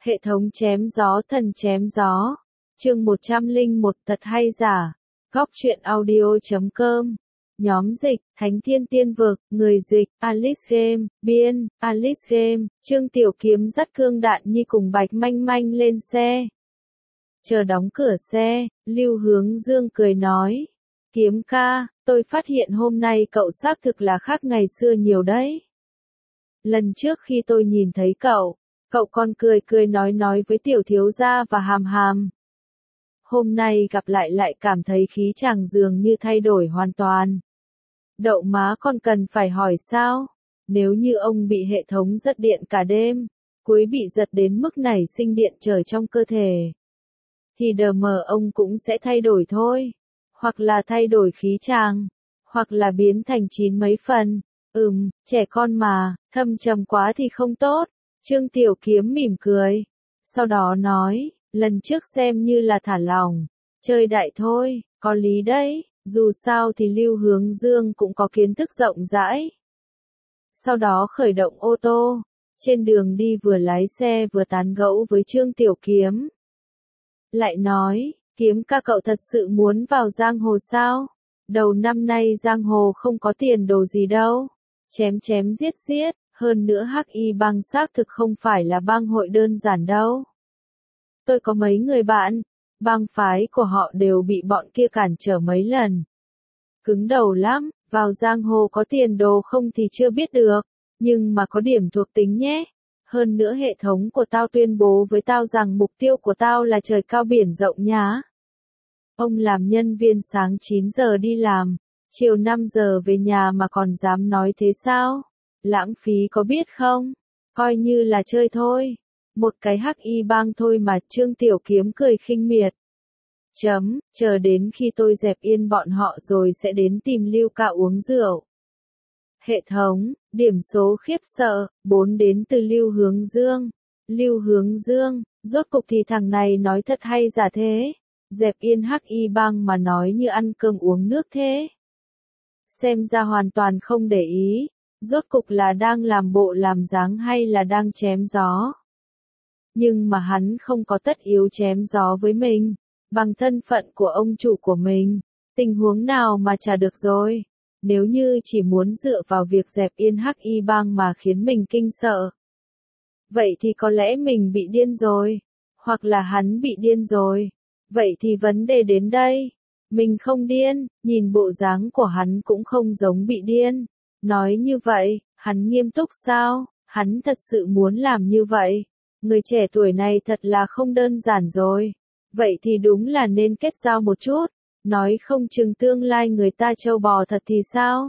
Hệ thống chém gió thần chém gió. Chương 101 thật hay giả. Góc truyện audio.com. Nhóm dịch, Thánh Thiên Tiên Vực, người dịch, Alice Game, biên, Alice Game, Trương Tiểu Kiếm dắt Cương Đạn Nhi cùng Bạch Manh Manh lên xe. Chờ đóng cửa xe, Lưu Hướng Dương cười nói. Kiếm ca, tôi phát hiện hôm nay cậu xác thực là khác ngày xưa nhiều đấy. Lần trước khi tôi nhìn thấy cậu còn cười nói với tiểu thiếu gia và hàm hàm. Hôm nay gặp lại cảm thấy khí chàng dường như thay đổi hoàn toàn. Đậu má còn cần phải hỏi sao? Nếu như ông bị hệ thống giật điện cả đêm, cuối bị giật đến mức nảy sinh điện trở trong cơ thể, thì đờ mờ ông cũng sẽ thay đổi thôi. Hoặc là thay đổi khí chàng, hoặc là biến thành chín mấy phần. Trẻ con mà, thâm trầm quá thì không tốt. Trương Tiểu Kiếm mỉm cười. Sau đó nói, lần trước xem như là thả lỏng, chơi đại thôi, có lý đấy, dù sao thì Lưu Hướng Dương cũng có kiến thức rộng rãi. Sau đó khởi động ô tô, trên đường đi vừa lái xe vừa tán gẫu với Trương Tiểu Kiếm. Lại nói, Kiếm ca cậu thật sự muốn vào giang hồ sao? Đầu năm nay giang hồ không có tiền đồ gì đâu. Chém giết, hơn nữa Hắc Y bang xác thực không phải là bang hội đơn giản đâu. Tôi có mấy người bạn, bang phái của họ đều bị bọn kia cản trở mấy lần. Cứng đầu lắm, vào giang hồ có tiền đồ không thì chưa biết được, nhưng mà có điểm thuộc tính nhé. Hơn nữa hệ thống của tao tuyên bố với tao rằng mục tiêu của tao là trời cao biển rộng nhá. Ông làm nhân viên sáng 9 giờ đi làm, chiều 5 giờ về nhà mà còn dám nói thế sao? Lãng phí có biết không? Coi như là chơi thôi. Một cái Hắc Y bang thôi mà. Trương Tiểu Kiếm cười khinh miệt. Chờ đến khi tôi dẹp yên bọn họ rồi sẽ đến tìm Lưu ca uống rượu. Hệ thống, điểm số khiếp sợ, 4 đến từ Lưu Hướng Dương. Lưu Hướng Dương, rốt cục thì thằng này nói thật hay giả thế? Dẹp yên Hắc Y bang mà nói như ăn cơm uống nước thế. Xem ra hoàn toàn không để ý, rốt cục là đang làm bộ làm dáng hay là đang chém gió. Nhưng mà hắn không có tất yếu chém gió với mình, bằng thân phận của ông chủ của mình, tình huống nào mà chả được rồi. Nếu như chỉ muốn dựa vào việc dẹp yên Hắc Y bang mà khiến mình kinh sợ, vậy thì có lẽ mình bị điên rồi, hoặc là hắn bị điên rồi. Vậy thì vấn đề đến đây. Mình không điên, nhìn bộ dáng của hắn cũng không giống bị điên. Nói như vậy, hắn nghiêm túc sao? Hắn thật sự muốn làm như vậy. Người trẻ tuổi này thật là không đơn giản rồi. Vậy thì đúng là nên kết giao một chút. Nói không chừng tương lai người ta trâu bò thật thì sao?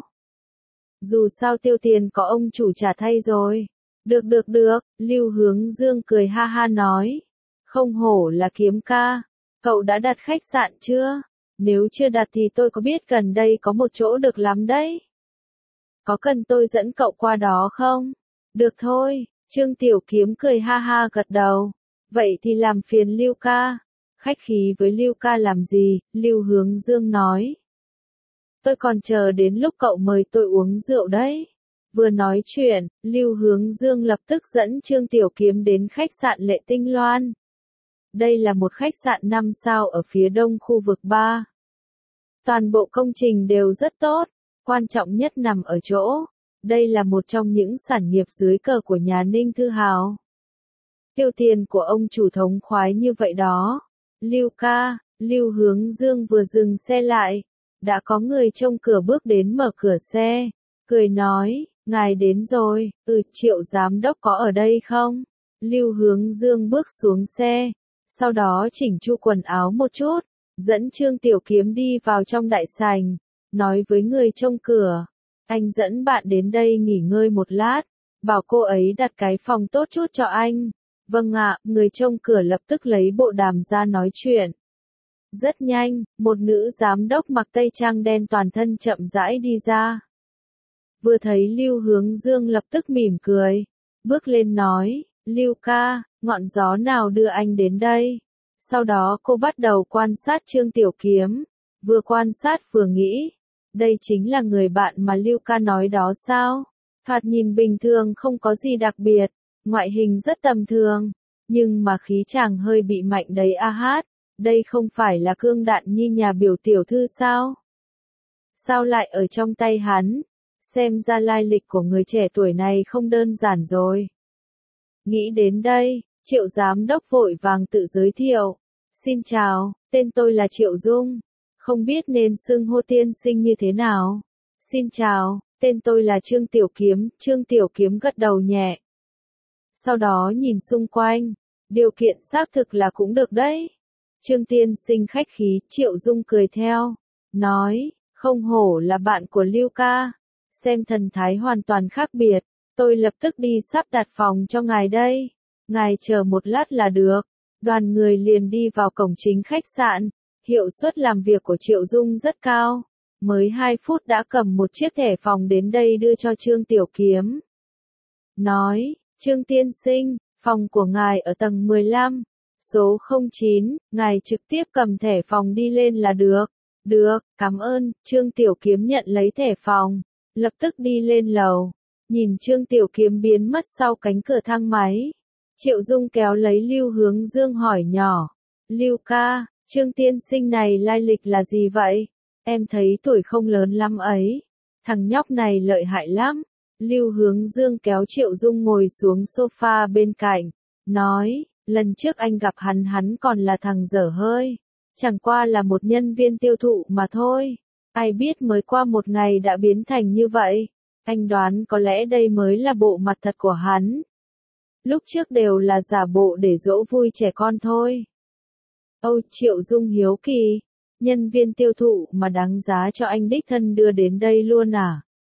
Dù sao tiêu tiền có ông chủ trả thay rồi. Được, Lưu Hướng Dương cười ha ha nói. Không hổ là Kiếm ca. Cậu đã đặt khách sạn chưa? Nếu chưa đặt thì tôi có biết gần đây có một chỗ được lắm đấy. Có cần tôi dẫn cậu qua đó không? Được thôi, Trương Tiểu Kiếm cười ha ha gật đầu. Vậy thì làm phiền Lưu ca. Khách khí với Lưu ca làm gì? Lưu Hướng Dương nói. Tôi còn chờ đến lúc cậu mời tôi uống rượu đấy. Vừa nói chuyện, Lưu Hướng Dương lập tức dẫn Trương Tiểu Kiếm đến khách sạn Lệ Tinh Loan. Đây là một khách sạn 5 sao ở phía đông khu vực 3. Toàn bộ công trình đều rất tốt, quan trọng nhất nằm ở chỗ, đây là một trong những sản nghiệp dưới cờ của nhà Ninh Thư Hào. Tiêu tiền của ông chủ thống khoái như vậy đó. Lưu ca, Lưu Hướng Dương vừa dừng xe lại, đã có người trông cửa bước đến mở cửa xe, cười nói, ngài đến rồi, Triệu giám đốc có ở đây không? Lưu Hướng Dương bước xuống xe, sau đó chỉnh chu quần áo một chút, dẫn Trương Tiểu Kiếm đi vào trong đại sảnh, nói với người trông cửa, anh dẫn bạn đến đây nghỉ ngơi một lát, bảo cô ấy đặt cái phòng tốt chút cho anh. Vâng ạ, người trông cửa lập tức lấy bộ đàm ra nói chuyện. Rất nhanh, một nữ giám đốc mặc tây trang đen toàn thân chậm rãi đi ra. Vừa thấy Lưu Hướng Dương lập tức mỉm cười, bước lên nói, Lưu ca, ngọn gió nào đưa anh đến đây? Sau đó cô bắt đầu quan sát Trương Tiểu Kiếm, vừa quan sát vừa nghĩ, đây chính là người bạn mà Lưu ca nói đó sao? Thoạt nhìn bình thường không có gì đặc biệt, ngoại hình rất tầm thường, Nhưng mà khí chàng hơi bị mạnh đấy a hát, đây không phải là cương đạn nhi nhà biểu tiểu thư sao? Sao lại ở trong tay hắn? Xem ra lai lịch của người trẻ tuổi này không đơn giản rồi. Nghĩ đến đây, Triệu giám đốc vội vàng tự giới thiệu. Xin chào, tên tôi là Triệu Dung. Không biết nên xưng hô tiên sinh như thế nào? Xin chào, tên tôi là Trương Tiểu Kiếm. Trương Tiểu Kiếm gật đầu nhẹ. Sau đó nhìn xung quanh. Điều kiện xác thực là cũng được đấy. Trương tiên sinh khách khí, Triệu Dung cười theo. Nói, không hổ là bạn của Lưu ca. Xem thần thái hoàn toàn khác biệt. Tôi lập tức đi sắp đặt phòng cho ngài đây. Ngài chờ một lát là được. Đoàn người liền đi vào cổng chính khách sạn. Hiệu suất làm việc của Triệu Dung rất cao. Mới 2 phút đã cầm một chiếc thẻ phòng đến đây đưa cho Trương Tiểu Kiếm. Nói, Trương tiên sinh, phòng của ngài ở tầng 15, số 09, ngài trực tiếp cầm thẻ phòng đi lên là được. Được, cảm ơn. Trương Tiểu Kiếm nhận lấy thẻ phòng, lập tức đi lên lầu. Nhìn Trương Tiểu Kiếm biến mất sau cánh cửa thang máy. Triệu Dung kéo lấy Lưu Hướng Dương hỏi nhỏ. Lưu ca, Trương tiên sinh này lai lịch là gì vậy? Em thấy tuổi không lớn lắm ấy. Thằng nhóc này lợi hại lắm. Lưu Hướng Dương kéo Triệu Dung ngồi xuống sofa bên cạnh. Nói, lần trước anh gặp hắn còn là thằng dở hơi. Chẳng qua là một nhân viên tiêu thụ mà thôi. Ai biết mới qua một ngày đã biến thành như vậy. Anh đoán có lẽ đây mới là bộ mặt thật của hắn. Lúc trước đều là giả bộ để dỗ vui trẻ con thôi. Âu, Triệu Dung hiếu kỳ. Nhân viên tiêu thụ mà đáng giá cho anh đích thân đưa đến đây luôn à?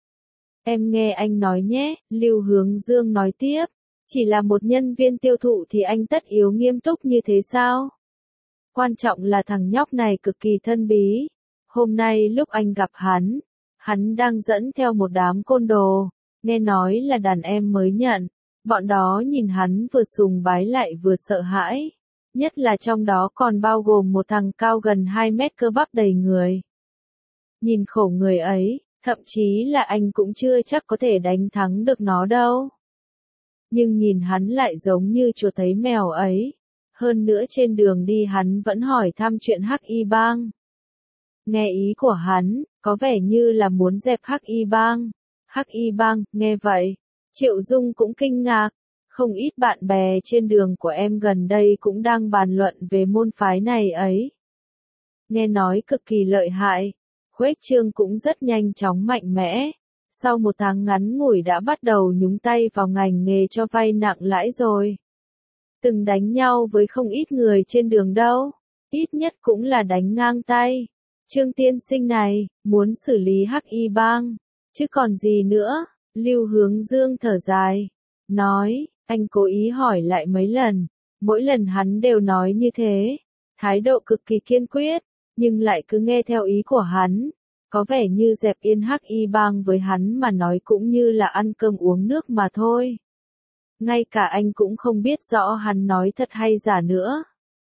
Em nghe anh nói nhé, Lưu Hướng Dương nói tiếp. Chỉ là một nhân viên tiêu thụ thì anh tất yếu nghiêm túc như thế sao? Quan trọng là thằng nhóc này cực kỳ thân bí. Hôm nay lúc anh gặp hắn đang dẫn theo một đám côn đồ. Nghe nói là đàn em mới nhận. Bọn đó nhìn hắn vừa sùng bái lại vừa sợ hãi. Nhất là trong đó còn bao gồm một thằng cao gần 2 mét cơ bắp đầy người. Nhìn khổ người ấy, thậm chí là anh cũng chưa chắc có thể đánh thắng được nó đâu. Nhưng nhìn hắn lại giống như chuột thấy mèo ấy. Hơn nữa trên đường đi hắn vẫn hỏi thăm chuyện Hắc Y Bang. Nghe ý của hắn, có vẻ như là muốn dẹp Hắc Y Bang. Hắc Y Bang, nghe vậy, Triệu Dung cũng kinh ngạc. Không ít bạn bè trên đường của em gần đây cũng đang bàn luận về môn phái này ấy. Nghe nói cực kỳ lợi hại, khuếch trương cũng rất nhanh chóng mạnh mẽ. Sau một tháng ngắn ngủi đã bắt đầu nhúng tay vào ngành nghề cho vay nặng lãi rồi. Từng đánh nhau với không ít người trên đường đâu, ít nhất cũng là đánh ngang tay. Trương tiên sinh này, muốn xử lý Hắc Y Bang, chứ còn gì nữa. Lưu Hướng Dương thở dài, nói, anh cố ý hỏi lại mấy lần, mỗi lần hắn đều nói như thế, thái độ cực kỳ kiên quyết, nhưng lại cứ nghe theo ý của hắn. Có vẻ như dẹp yên Hắc Y Bang với hắn mà nói cũng như là ăn cơm uống nước mà thôi. Ngay cả anh cũng không biết rõ hắn nói thật hay giả nữa.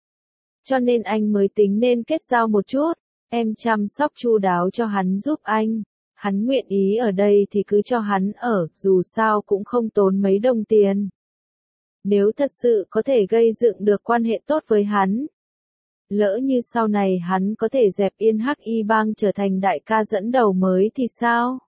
Cho nên anh mới tính nên kết giao một chút, em chăm sóc chu đáo cho hắn giúp anh. Hắn nguyện ý ở đây thì cứ cho hắn ở, dù sao cũng không tốn mấy đồng tiền. Nếu thật sự có thể gây dựng được quan hệ tốt với hắn, lỡ như sau này hắn có thể dẹp yên Hắc Y Bang trở thành đại ca dẫn đầu mới thì sao?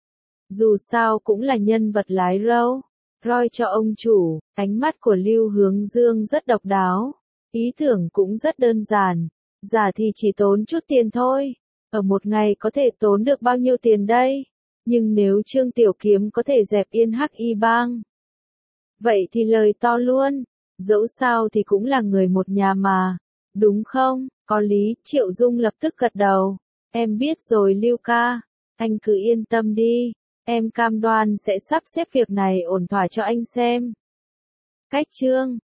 Dù sao cũng là nhân vật lái râu, roi cho ông chủ. Ánh mắt của Lưu Hướng Dương rất độc đáo, ý tưởng cũng rất đơn giản, giả thì chỉ tốn chút tiền thôi. Ở một ngày có thể tốn được bao nhiêu tiền đây? Nhưng nếu Trương Tiểu Kiếm có thể dẹp yên Hắc Y Bang, vậy thì lời to luôn. Dẫu sao thì cũng là người một nhà mà, đúng không? Có lý. Triệu Dung lập tức gật đầu. Em biết rồi Lưu ca, anh cứ yên tâm đi, em cam đoan sẽ sắp xếp việc này ổn thỏa cho anh xem. Cách chương